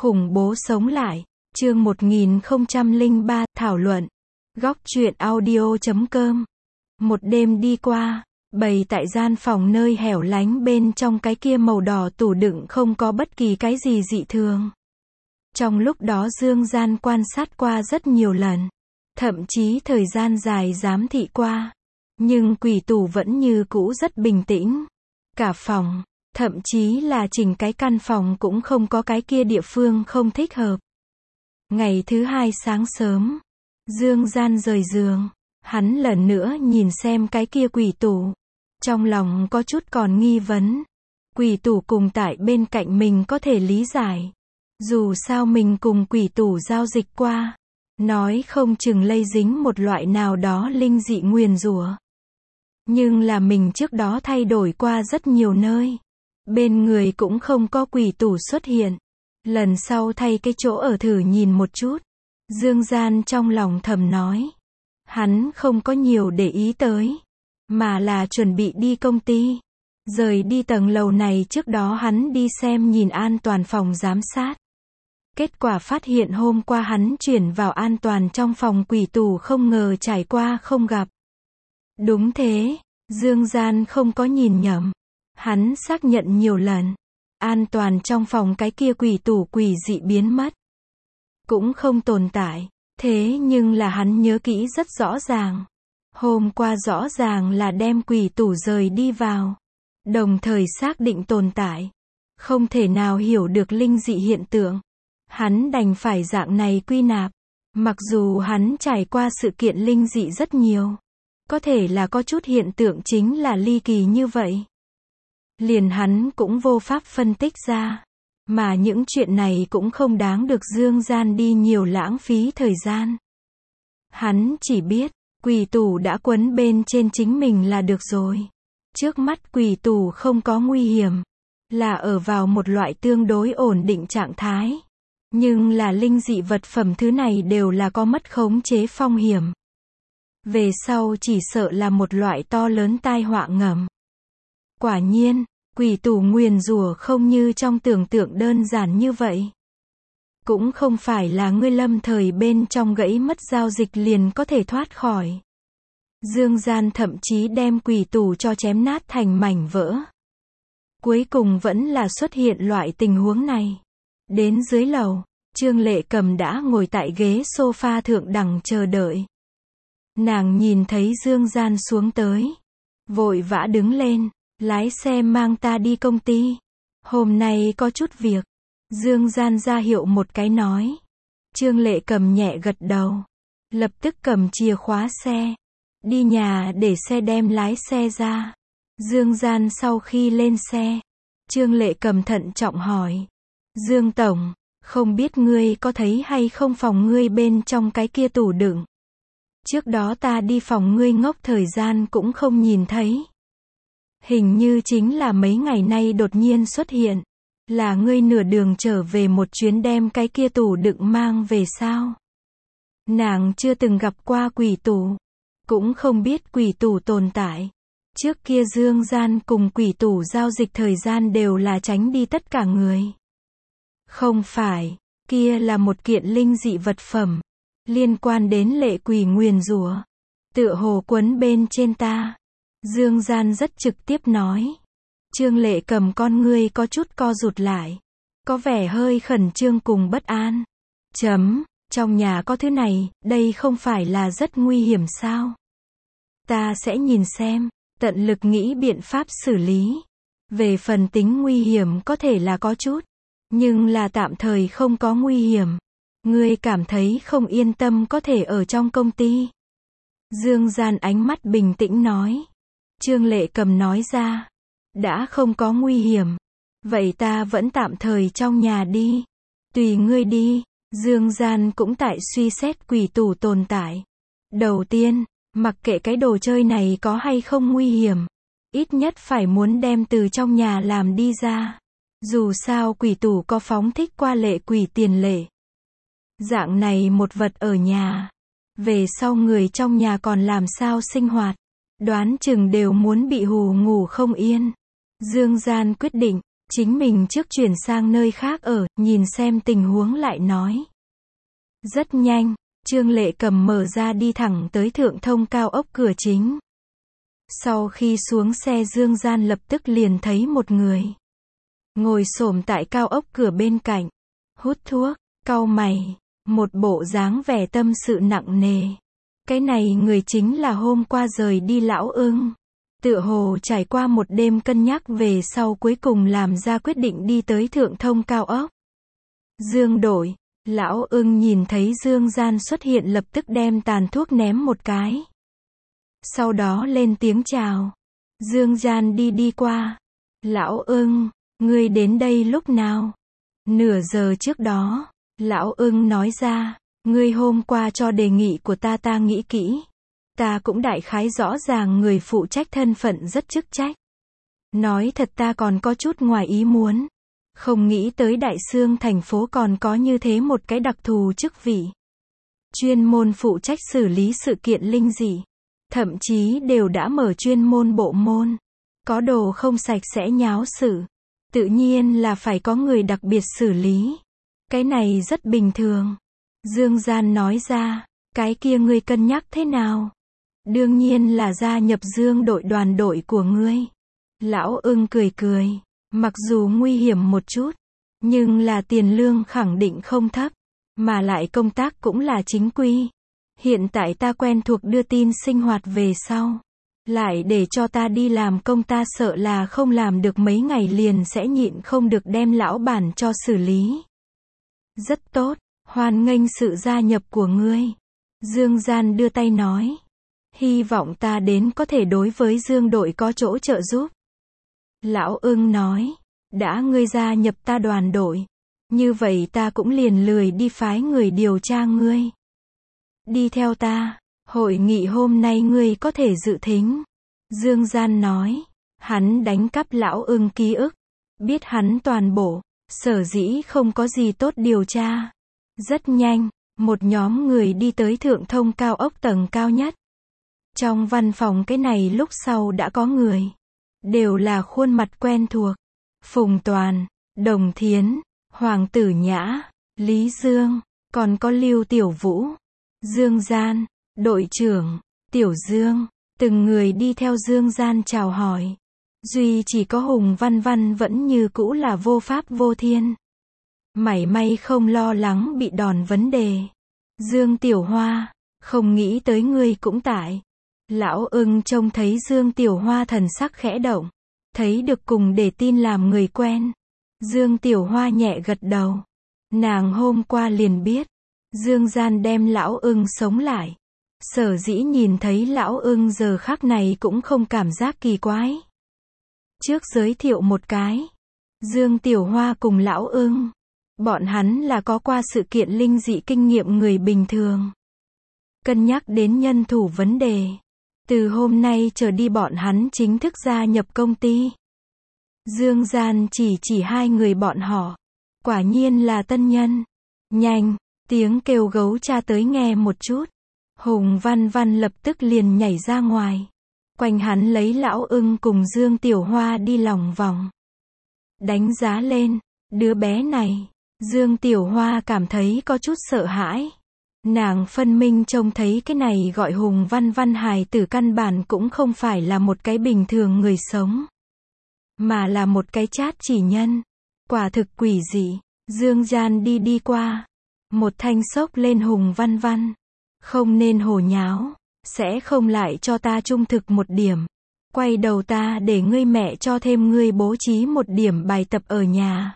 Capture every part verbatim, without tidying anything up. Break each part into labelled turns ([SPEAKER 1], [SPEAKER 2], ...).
[SPEAKER 1] Khủng bố sống lại, chương một nghìn không trăm lẻ ba, thảo luận. Góc truyện audio chấm com. Một đêm đi qua, bày tại gian phòng nơi hẻo lánh bên trong cái kia màu đỏ tủ đựng không có bất kỳ cái gì dị thường. Trong lúc đó Dương Gian quan sát qua rất nhiều lần, thậm chí thời gian dài giám thị qua. Nhưng quỷ tủ vẫn như cũ rất bình tĩnh. Cả phòng, thậm chí là chỉnh cái căn phòng cũng không có cái kia địa phương không thích hợp. Ngày thứ hai sáng sớm, Dương Gian rời giường, hắn lần nữa nhìn xem cái kia quỷ tủ. Trong lòng có chút còn nghi vấn. Quỷ tủ cùng tại bên cạnh mình có thể lý giải. Dù sao mình cùng quỷ tủ giao dịch qua, nói không chừng lây dính một loại nào đó linh dị nguyền rủa. Nhưng là mình trước đó thay đổi qua rất nhiều nơi. Bên người cũng không có quỷ tủ xuất hiện. Lần sau thay cái chỗ ở thử nhìn một chút. Dương Gian trong lòng thầm nói. Hắn không có nhiều để ý tới, mà là chuẩn bị đi công ty. Rời đi tầng lầu này trước đó hắn đi xem nhìn an toàn phòng giám sát. Kết quả phát hiện hôm qua hắn chuyển vào an toàn trong phòng quỷ tủ không ngờ trải qua không gặp. Đúng thế, Dương Gian không có nhìn nhầm. Hắn xác nhận nhiều lần. An toàn trong phòng cái kia quỷ tủ quỷ dị biến mất. Cũng không tồn tại. Thế nhưng là hắn nhớ kỹ rất rõ ràng. Hôm qua rõ ràng là đem quỷ tủ rời đi vào. Đồng thời xác định tồn tại. Không thể nào hiểu được linh dị hiện tượng. Hắn đành phải dạng này quy nạp. Mặc dù hắn trải qua sự kiện linh dị rất nhiều. Có thể là có chút hiện tượng chính là ly kỳ như vậy. Liền hắn cũng vô pháp phân tích ra. Mà những chuyện này cũng không đáng được Dương Gian đi nhiều lãng phí thời gian. Hắn chỉ biết, quỷ tủ đã quấn bên trên chính mình là được rồi. Trước mắt quỷ tủ không có nguy hiểm. Là ở vào một loại tương đối ổn định trạng thái. Nhưng là linh dị vật phẩm thứ này đều là có mất khống chế phong hiểm. Về sau chỉ sợ là một loại to lớn tai họa ngầm. Quả nhiên, quỷ tủ nguyền rủa không như trong tưởng tượng đơn giản như vậy. Cũng không phải là ngươi lâm thời bên trong gãy mất giao dịch liền có thể thoát khỏi. Dương Gian thậm chí đem quỷ tủ cho chém nát thành mảnh vỡ. Cuối cùng vẫn là xuất hiện loại tình huống này. Đến dưới lầu, Trương Lệ Cầm đã ngồi tại ghế sofa thượng đằng chờ đợi. Nàng nhìn thấy Dương Gian xuống tới, vội vã đứng lên, lái xe mang ta đi công ty. Hôm nay có chút việc. Dương Gian ra hiệu một cái nói. Trương Lệ Cầm nhẹ gật đầu, lập tức cầm chìa khóa xe, đi nhà để xe đem lái xe ra. Dương Gian sau khi lên xe, Trương Lệ Cầm thận trọng hỏi. Dương Tổng, không biết ngươi có thấy hay không phòng ngươi bên trong cái kia tủ đựng. Trước đó ta đi phòng ngươi ngốc thời gian cũng không nhìn thấy. Hình như chính là mấy ngày nay đột nhiên xuất hiện. Là ngươi nửa đường trở về một chuyến đem cái kia tủ đựng mang về sao? Nàng chưa từng gặp qua quỷ tủ. Cũng không biết quỷ tủ tồn tại. Trước kia Dương Gian cùng quỷ tủ giao dịch thời gian đều là tránh đi tất cả người. Không phải, kia là một kiện linh dị vật phẩm. Liên quan đến lệ quỷ nguyền rủa. Tựa hồ quấn bên trên ta. Dương Gian rất trực tiếp nói. Trương Lệ Cầm con ngươi có chút co rụt lại. Có vẻ hơi khẩn trương cùng bất an. Chấm, trong nhà có thứ này, đây không phải là rất nguy hiểm sao? Ta sẽ nhìn xem, tận lực nghĩ biện pháp xử lý. Về phần tính nguy hiểm có thể là có chút. Nhưng là tạm thời không có nguy hiểm. Ngươi cảm thấy không yên tâm có thể ở trong công ty. Dương Gian ánh mắt bình tĩnh nói. Trương Lệ Cầm nói ra. Đã không có nguy hiểm. Vậy ta vẫn tạm thời trong nhà đi. Tùy ngươi đi. Dương Gian cũng tại suy xét quỷ tủ tồn tại. Đầu tiên, mặc kệ cái đồ chơi này có hay không nguy hiểm. Ít nhất phải muốn đem từ trong nhà làm đi ra. Dù sao quỷ tủ có phóng thích qua lệ quỷ tiền lệ. Dạng này một vật ở nhà. Về sau người trong nhà còn làm sao sinh hoạt. Đoán chừng đều muốn bị hù ngủ không yên. Dương Gian quyết định, chính mình trước chuyển sang nơi khác ở, nhìn xem tình huống lại nói. Rất nhanh, Trương Lệ Cầm mở ra đi thẳng tới thượng thông cao ốc cửa chính. Sau khi xuống xe Dương Gian lập tức liền thấy một người ngồi xổm tại cao ốc cửa bên cạnh, hút thuốc, cau mày, một bộ dáng vẻ tâm sự nặng nề. Cái này người chính là hôm qua rời đi Lão Ưng. Tựa hồ trải qua một đêm cân nhắc về sau cuối cùng làm ra quyết định đi tới thượng thông cao ốc. Dương Đội, Lão Ưng nhìn thấy Dương Gian xuất hiện lập tức đem tàn thuốc ném một cái. Sau đó lên tiếng chào. Dương Gian đi đi qua. Lão Ưng, ngươi đến đây lúc nào? Nửa giờ trước đó. Lão Ưng nói ra, ngươi hôm qua cho đề nghị của ta ta nghĩ kỹ. Ta cũng đại khái rõ ràng người phụ trách thân phận rất chức trách. Nói thật ta còn có chút ngoài ý muốn. Không nghĩ tới Đại Xương thành phố còn có như thế một cái đặc thù chức vị. Chuyên môn phụ trách xử lý sự kiện linh dị. Thậm chí đều đã mở chuyên môn bộ môn. Có đồ không sạch sẽ nháo sự. Tự nhiên là phải có người đặc biệt xử lý. Cái này rất bình thường. Dương Gian nói ra, cái kia ngươi cân nhắc thế nào? Đương nhiên là gia nhập Dương Đội đoàn đội của ngươi. Lão Ưng cười cười, mặc dù nguy hiểm một chút, nhưng là tiền lương khẳng định không thấp, mà lại công tác cũng là chính quy. Hiện tại ta quen thuộc đưa tin sinh hoạt về sau, lại để cho ta đi làm công ta sợ là không làm được mấy ngày liền sẽ nhịn không được đem lão bản cho xử lý. Rất tốt, hoan nghênh sự gia nhập của ngươi. Dương Gian đưa tay nói. Hy vọng ta đến có thể đối với Dương Đội có chỗ trợ giúp. Lão Ưng nói. Đã ngươi gia nhập ta đoàn đội. Như vậy ta cũng liền lười đi phái người điều tra ngươi. Đi theo ta. Hội nghị hôm nay ngươi có thể dự thính. Dương Gian nói. Hắn đánh cắp Lão Ưng ký ức. Biết hắn toàn bộ. Sở dĩ không có gì tốt điều tra. Rất nhanh, một nhóm người đi tới thượng thông cao ốc tầng cao nhất. Trong văn phòng cái này lúc sau đã có người. Đều là khuôn mặt quen thuộc. Phùng Toàn, Đồng Thiến, Hoàng Tử Nhã, Lý Dương, còn có Lưu Tiểu Vũ, Dương Gian, đội trưởng, Tiểu Dương. Từng người đi theo Dương Gian chào hỏi. Duy chỉ có Hùng Văn Văn vẫn như cũ là vô pháp vô thiên. Mảy may không lo lắng bị đòn vấn đề. Dương Tiểu Hoa, không nghĩ tới ngươi cũng tại. Lão Ưng trông thấy Dương Tiểu Hoa thần sắc khẽ động. Thấy được cùng để tin làm người quen. Dương Tiểu Hoa nhẹ gật đầu. Nàng hôm qua liền biết. Dương Gian đem Lão Ưng sống lại. Sở dĩ nhìn thấy Lão Ưng giờ khắc này cũng không cảm giác kỳ quái. Trước giới thiệu một cái. Dương Tiểu Hoa cùng Lão Ưng. Bọn hắn là có qua sự kiện linh dị kinh nghiệm người bình thường. Cân nhắc đến nhân thủ vấn đề. Từ hôm nay trở đi bọn hắn chính thức gia nhập công ty. Dương Gian chỉ chỉ hai người bọn họ. Quả nhiên là tân nhân. Nhanh, tiếng kêu gấu cha tới nghe một chút. Hùng Văn Văn lập tức liền nhảy ra ngoài. Quanh hắn lấy Lão Ưng cùng Dương Tiểu Hoa đi lòng vòng. Đánh giá lên, đứa bé này. Dương Tiểu Hoa cảm thấy có chút sợ hãi. Nàng phân minh trông thấy cái này gọi Hùng Văn Văn hài tử căn bản cũng không phải là một cái bình thường người sống. Mà là một cái chát chỉ nhân. Quả thực quỷ dị. Dương Gian đi đi qua. Một thanh xốc lên Hùng Văn Văn. Không nên hồ nháo. Sẽ không lại cho ta trung thực một điểm. Quay đầu ta để ngươi mẹ cho thêm ngươi bố trí một điểm bài tập ở nhà.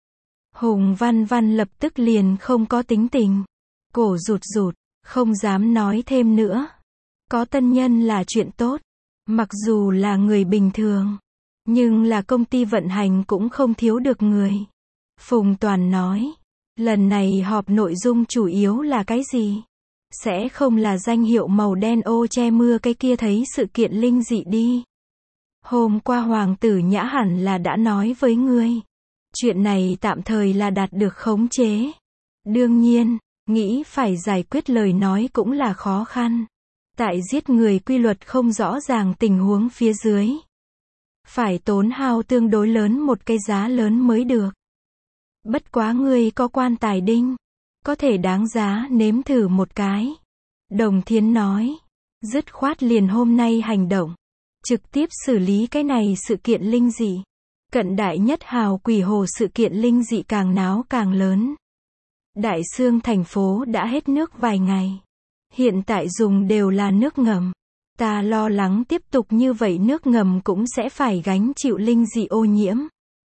[SPEAKER 1] Hùng Văn Văn lập tức liền không có tính tình. Cổ rụt rụt, không dám nói thêm nữa. Có tân nhân là chuyện tốt. Mặc dù là người bình thường. Nhưng là công ty vận hành cũng không thiếu được người. Phùng Toàn nói. Lần này họp nội dung chủ yếu là cái gì? Sẽ không là danh hiệu màu đen ô che mưa cái kia thấy sự kiện linh dị đi. Hôm qua Hoàng Tử Nhã hẳn là đã nói với ngươi. Chuyện này tạm thời là đạt được khống chế. Đương nhiên, nghĩ phải giải quyết lời nói cũng là khó khăn. Tại giết người quy luật không rõ ràng tình huống phía dưới. Phải tốn hao tương đối lớn một cái giá lớn mới được. Bất quá ngươi có quan tài đinh, có thể đáng giá nếm thử một cái. Đồng Thiến nói. Dứt khoát liền hôm nay hành động. Trực tiếp xử lý cái này sự kiện linh dị. Cận đại nhất hào quỷ hồ sự kiện linh dị càng náo càng lớn. Đại Xương thành phố đã hết nước vài ngày. Hiện tại dùng đều là nước ngầm. Ta lo lắng tiếp tục như vậy nước ngầm cũng sẽ phải gánh chịu linh dị ô nhiễm.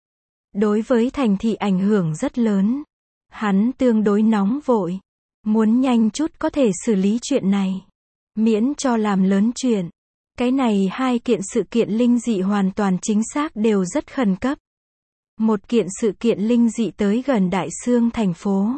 [SPEAKER 1] Đối với thành thị ảnh hưởng rất lớn. Hắn tương đối nóng vội. Muốn nhanh chút có thể xử lý chuyện này. Miễn cho làm lớn chuyện. Cái này hai kiện sự kiện linh dị hoàn toàn chính xác đều rất khẩn cấp. Một kiện sự kiện linh dị tới gần Đại Xương thành phố.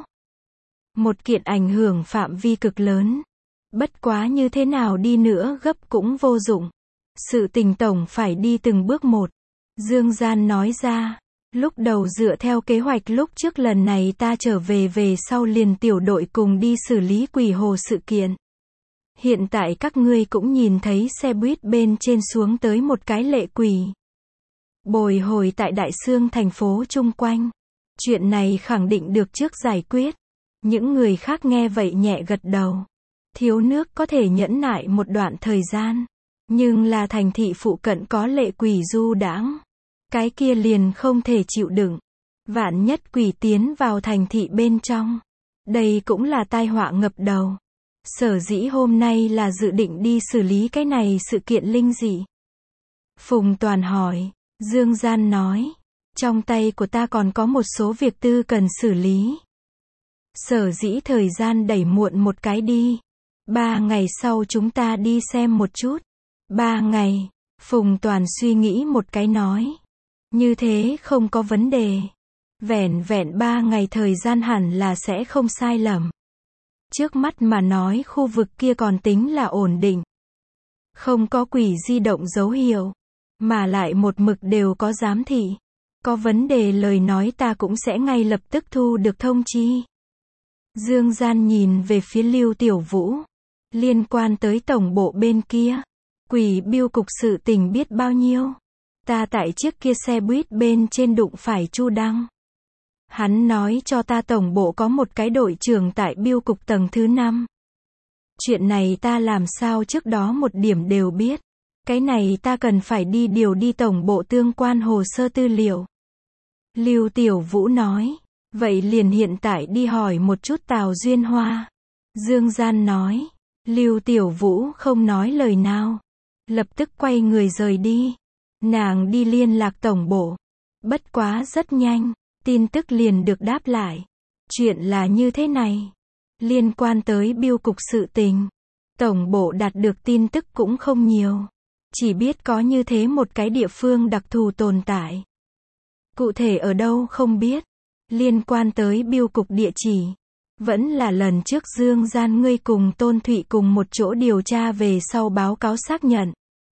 [SPEAKER 1] Một kiện ảnh hưởng phạm vi cực lớn. Bất quá như thế nào đi nữa gấp cũng vô dụng. Sự tình tổng phải đi từng bước một. Dương Gian nói ra. Lúc đầu dựa theo kế hoạch lúc trước lần này ta trở về về sau liền tiểu đội cùng đi xử lý quỷ hồ sự kiện. Hiện tại các ngươi cũng nhìn thấy xe buýt bên trên xuống tới một cái lệ quỷ. Bồi hồi tại Đại Xương thành phố chung quanh. Chuyện này khẳng định được trước giải quyết. Những người khác nghe vậy nhẹ gật đầu. Thiếu nước có thể nhẫn nại một đoạn thời gian. Nhưng là thành thị phụ cận có lệ quỷ du đãng. Cái kia liền không thể chịu đựng. Vạn nhất quỷ tiến vào thành thị bên trong. Đây cũng là tai họa ngập đầu. Sở dĩ hôm nay là dự định đi xử lý cái này sự kiện linh dị. Phùng Toàn hỏi. Dương Gian nói. Trong tay của ta còn có một số việc tư cần xử lý. Sở dĩ thời gian đẩy muộn một cái đi. Ba ngày sau chúng ta đi xem một chút. Ba ngày. Phùng Toàn suy nghĩ một cái nói. Như thế không có vấn đề. Vẻn vẹn ba ngày thời gian hẳn là sẽ không sai lầm. Trước mắt mà nói khu vực kia còn tính là ổn định. Không có quỷ di động dấu hiệu. Mà lại một mực đều có giám thị. Có vấn đề lời nói ta cũng sẽ ngay lập tức thu được thông chi. Dương Gian nhìn về phía Lưu Tiểu Vũ. Liên quan tới tổng bộ bên kia. Quỷ biêu cục sự tình biết bao nhiêu. Ta tại chiếc kia xe buýt bên trên đụng phải Chu Đăng. Hắn nói cho ta tổng bộ có một cái đội trưởng tại biêu cục tầng thứ năm. Chuyện này ta làm sao trước đó một điểm đều biết. Cái này ta cần phải đi điều đi tổng bộ tương quan hồ sơ tư liệu. Lưu Tiểu Vũ nói. Vậy liền hiện tại đi hỏi một chút Tào Duyên Hoa. Dương Gian nói. Lưu Tiểu Vũ không nói lời nào. Lập tức quay người rời đi. Nàng đi liên lạc tổng bộ. Bất quá rất nhanh. Tin tức liền được đáp lại. Chuyện là như thế này. Liên quan tới biêu cục sự tình. Tổng bộ đạt được tin tức cũng không nhiều. Chỉ biết có như thế một cái địa phương đặc thù tồn tại. Cụ thể ở đâu không biết. Liên quan tới biêu cục địa chỉ. Vẫn là lần trước Dương Gian ngươi cùng Tôn Thụy cùng một chỗ điều tra về sau báo cáo xác nhận.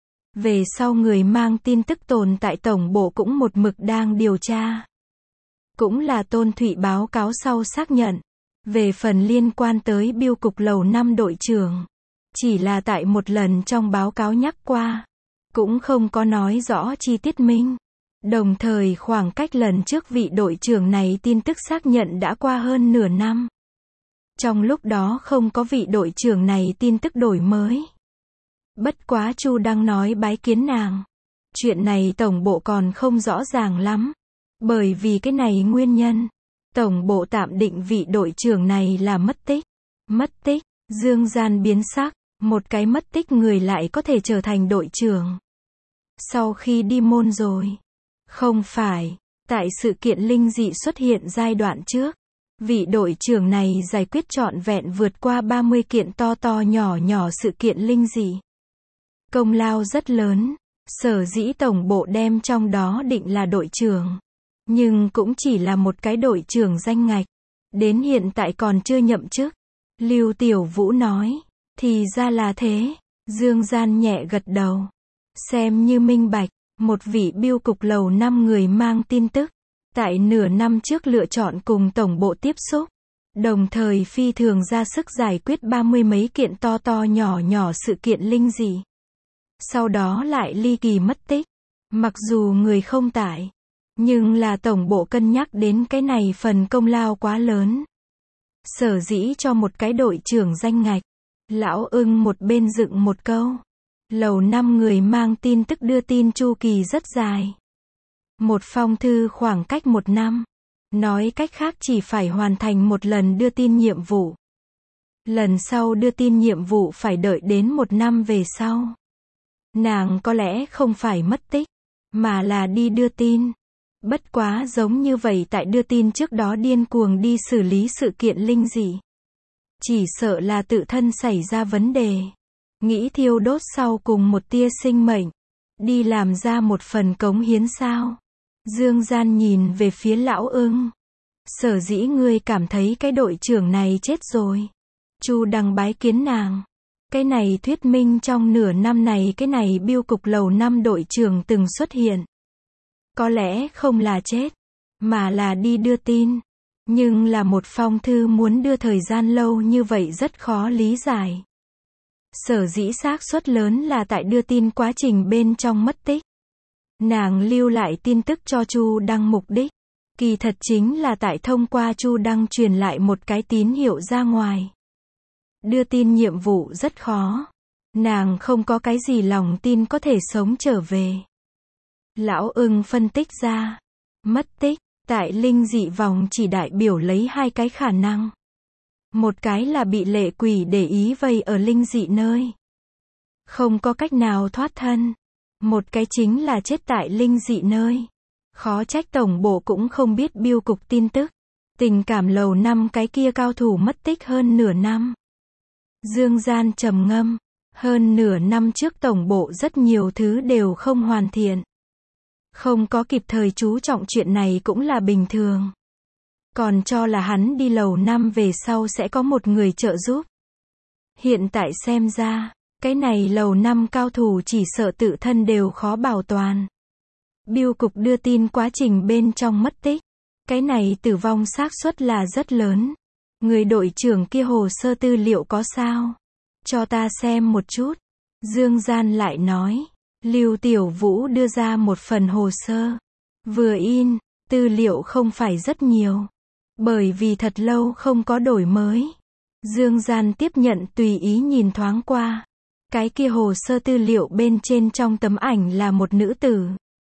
[SPEAKER 1] Về sau người mang tin tức tồn tại tổng bộ cũng một mực đang điều tra. Cũng là Tôn Thụy báo cáo sau xác nhận. Về phần liên quan tới biêu cục lầu năm đội trưởng. Chỉ là tại một lần trong báo cáo nhắc qua. Cũng không có nói rõ chi tiết minh. Đồng thời khoảng cách lần trước vị đội trưởng này tin tức xác nhận đã qua hơn nửa năm. Trong lúc đó không có vị đội trưởng này tin tức đổi mới. Bất quá Chu Đăng nói bái kiến nàng. Chuyện này tổng bộ còn không rõ ràng lắm. Bởi vì cái này nguyên nhân. Tổng bộ tạm định vị đội trưởng này là mất tích. Mất tích, Dương Gian biến sắc. Một cái mất tích người lại có thể trở thành đội trưởng. Sau khi đi môn rồi. Không phải. Tại sự kiện linh dị xuất hiện giai đoạn trước. Vị đội trưởng này giải quyết trọn vẹn vượt qua ba mươi kiện to to nhỏ nhỏ sự kiện linh dị. Công lao rất lớn. Sở dĩ tổng bộ đem trong đó định là đội trưởng. Nhưng cũng chỉ là một cái đội trưởng danh ngạch. Đến hiện tại còn chưa nhậm chức. Lưu Tiểu Vũ nói. Thì ra là thế. Dương Gian nhẹ gật đầu. Xem như minh bạch. Một vị biêu cục lầu năm người mang tin tức. Tại nửa năm trước lựa chọn cùng tổng bộ tiếp xúc. Đồng thời phi thường ra sức giải quyết ba mươi mấy kiện to to nhỏ nhỏ sự kiện linh dị. Sau đó lại ly kỳ mất tích. Mặc dù người không tại, nhưng là tổng bộ cân nhắc đến cái này phần công lao quá lớn. Sở dĩ cho một cái đội trưởng danh ngạch. Lão ưng một bên dựng một câu. Lầu năm người mang tin tức đưa tin chu kỳ rất dài. Một phong thư khoảng cách một năm. Nói cách khác chỉ phải hoàn thành một lần đưa tin nhiệm vụ. Lần sau đưa tin nhiệm vụ phải đợi đến một năm về sau. Nàng có lẽ không phải mất tích, mà là đi đưa tin. Bất quá giống như vậy tại đưa tin trước đó điên cuồng đi xử lý sự kiện linh dị. Chỉ sợ là tự thân xảy ra vấn đề. Nghĩ thiêu đốt sau cùng một tia sinh mệnh. Đi làm ra một phần cống hiến sao. Dương Gian nhìn về phía lão ưng. Sở dĩ ngươi cảm thấy cái đội trưởng này chết rồi. Chu Đăng bái kiến nàng. Cái này thuyết minh trong nửa năm này cái này biêu cục lầu năm đội trưởng từng xuất hiện. Có lẽ không là chết, mà là đi đưa tin. Nhưng là một phong thư muốn đưa thời gian lâu như vậy rất khó lý giải. Sở dĩ xác suất lớn là tại đưa tin quá trình bên trong mất tích. Nàng lưu lại tin tức cho Chu Đăng mục đích. Kỳ thật chính là tại thông qua Chu Đăng truyền lại một cái tín hiệu ra ngoài. Đưa tin nhiệm vụ rất khó. Nàng không có cái gì lòng tin có thể sống trở về. Lão ưng phân tích ra. Mất tích, tại linh dị vòng chỉ đại biểu lấy hai cái khả năng. Một cái là bị lệ quỷ để ý vây ở linh dị nơi. Không có cách nào thoát thân. Một cái chính là chết tại linh dị nơi. Khó trách tổng bộ cũng không biết biêu cục tin tức. Tình cảm lầu năm cái kia cao thủ mất tích hơn nửa năm. Dương Gian trầm ngâm. Hơn nửa năm trước tổng bộ rất nhiều thứ đều không hoàn thiện. Không có kịp thời chú trọng chuyện này cũng là bình thường. Còn cho là hắn đi lầu năm về sau sẽ có một người trợ giúp. Hiện tại xem ra, cái này lầu năm cao thủ chỉ sợ tự thân đều khó bảo toàn. Biêu cục đưa tin quá trình bên trong mất tích. Cái này tử vong xác suất là rất lớn. Người đội trưởng kia hồ sơ tư liệu có sao? Cho ta xem một chút. Dương Gian lại nói. Lưu Tiểu Vũ đưa ra một phần hồ sơ. Vừa in, tư liệu không phải rất nhiều. Bởi vì thật lâu không có đổi mới. Dương Gian tiếp nhận tùy ý nhìn thoáng qua. Cái kia hồ sơ tư liệu bên trên trong tấm ảnh là một nữ tử.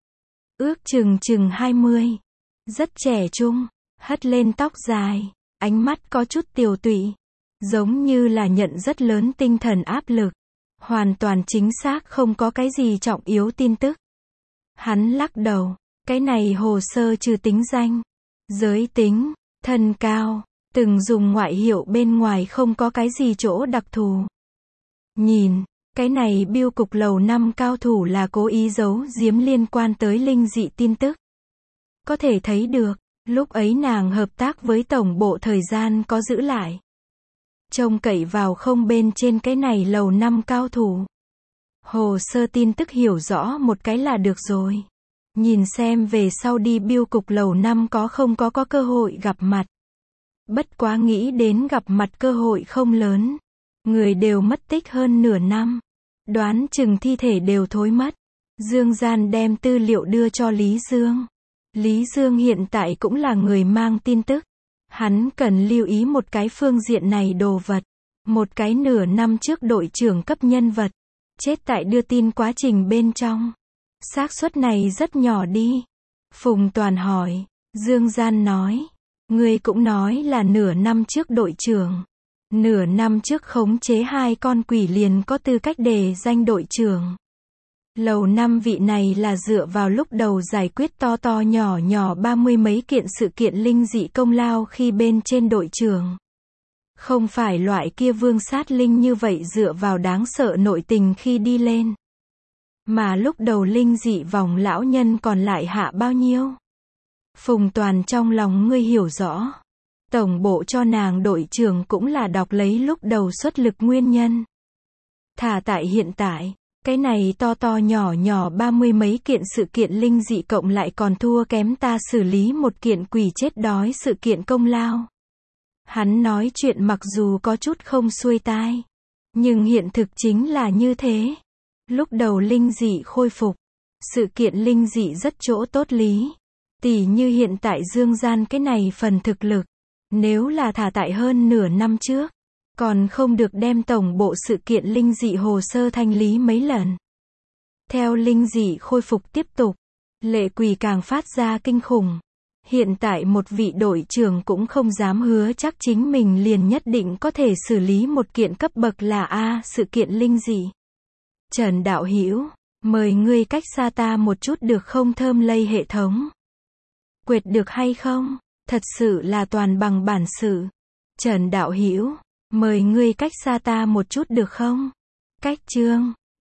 [SPEAKER 1] Ước chừng chừng hai mươi. Rất trẻ trung, hất lên tóc dài, ánh mắt có chút tiều tụy. Giống như là nhận rất lớn tinh thần áp lực. Hoàn toàn chính xác không có cái gì trọng yếu tin tức. Hắn lắc đầu, cái này hồ sơ trừ tính danh, giới tính, thân cao, từng dùng ngoại hiệu bên ngoài không có cái gì chỗ đặc thù. Nhìn, cái này biêu cục lầu năm cao thủ là cố ý giấu giếm liên quan tới linh dị tin tức. Có thể thấy được, lúc ấy nàng hợp tác với tổng bộ thời gian có giữ lại. Trông cậy vào không bên trên cái này lầu năm cao thủ. Hồ sơ tin tức hiểu rõ một cái là được rồi. Nhìn xem về sau đi biêu cục lầu năm có không có có cơ hội gặp mặt. Bất quá nghĩ đến gặp mặt cơ hội không lớn. Người đều mất tích hơn nửa năm. Đoán chừng thi thể đều thối mất. Dương Gian đem tư liệu đưa cho Lý Dương. Lý Dương hiện tại cũng là người mang tin tức. Hắn cần lưu ý một cái phương diện này đồ vật. Một cái nửa năm trước đội trưởng cấp nhân vật. Chết tại đưa tin quá trình bên trong. Xác suất này rất nhỏ đi. Phùng Toàn hỏi. Dương Gian nói. Ngươi cũng nói là nửa năm trước đội trưởng. Nửa năm trước khống chế hai con quỷ liền có tư cách đề danh đội trưởng. Lầu năm vị này là dựa vào lúc đầu giải quyết to to nhỏ nhỏ ba mươi mấy kiện sự kiện linh dị công lao khi bên trên đội trưởng. Không phải loại kia vương sát linh như vậy dựa vào đáng sợ nội tình khi đi lên. Mà lúc đầu linh dị vòng lão nhân còn lại hạ bao nhiêu? Phùng Toàn trong lòng ngươi hiểu rõ. Tổng bộ cho nàng đội trưởng cũng là đọc lấy lúc đầu xuất lực nguyên nhân. Thả tại hiện tại, cái này to to nhỏ nhỏ ba mươi mấy kiện sự kiện linh dị cộng lại còn thua kém ta xử lý một kiện quỷ chết đói sự kiện công lao. Hắn nói chuyện mặc dù có chút không xuôi tai, nhưng hiện thực chính là như thế. Lúc đầu linh dị khôi phục, Sự kiện linh dị rất chỗ tốt lý. Tỉ như hiện tại Dương Gian cái này phần thực lực. Nếu là thả tại hơn nửa năm trước. Còn không được đem tổng bộ sự kiện linh dị hồ sơ thanh lý mấy lần. Theo linh dị khôi phục tiếp tục. Lệ quỷ càng phát ra kinh khủng. Hiện tại một vị đội trưởng cũng không dám hứa chắc chính mình liền nhất định có thể xử lý một kiện cấp bậc là A sự kiện linh dị. Trần Đạo Hữu, mời ngươi cách xa ta một chút được không thơm lây hệ thống. Quệt được hay không? Thật sự là toàn bằng bản sự. Trần Đạo Hữu, mời ngươi cách xa ta một chút được không? Cách chương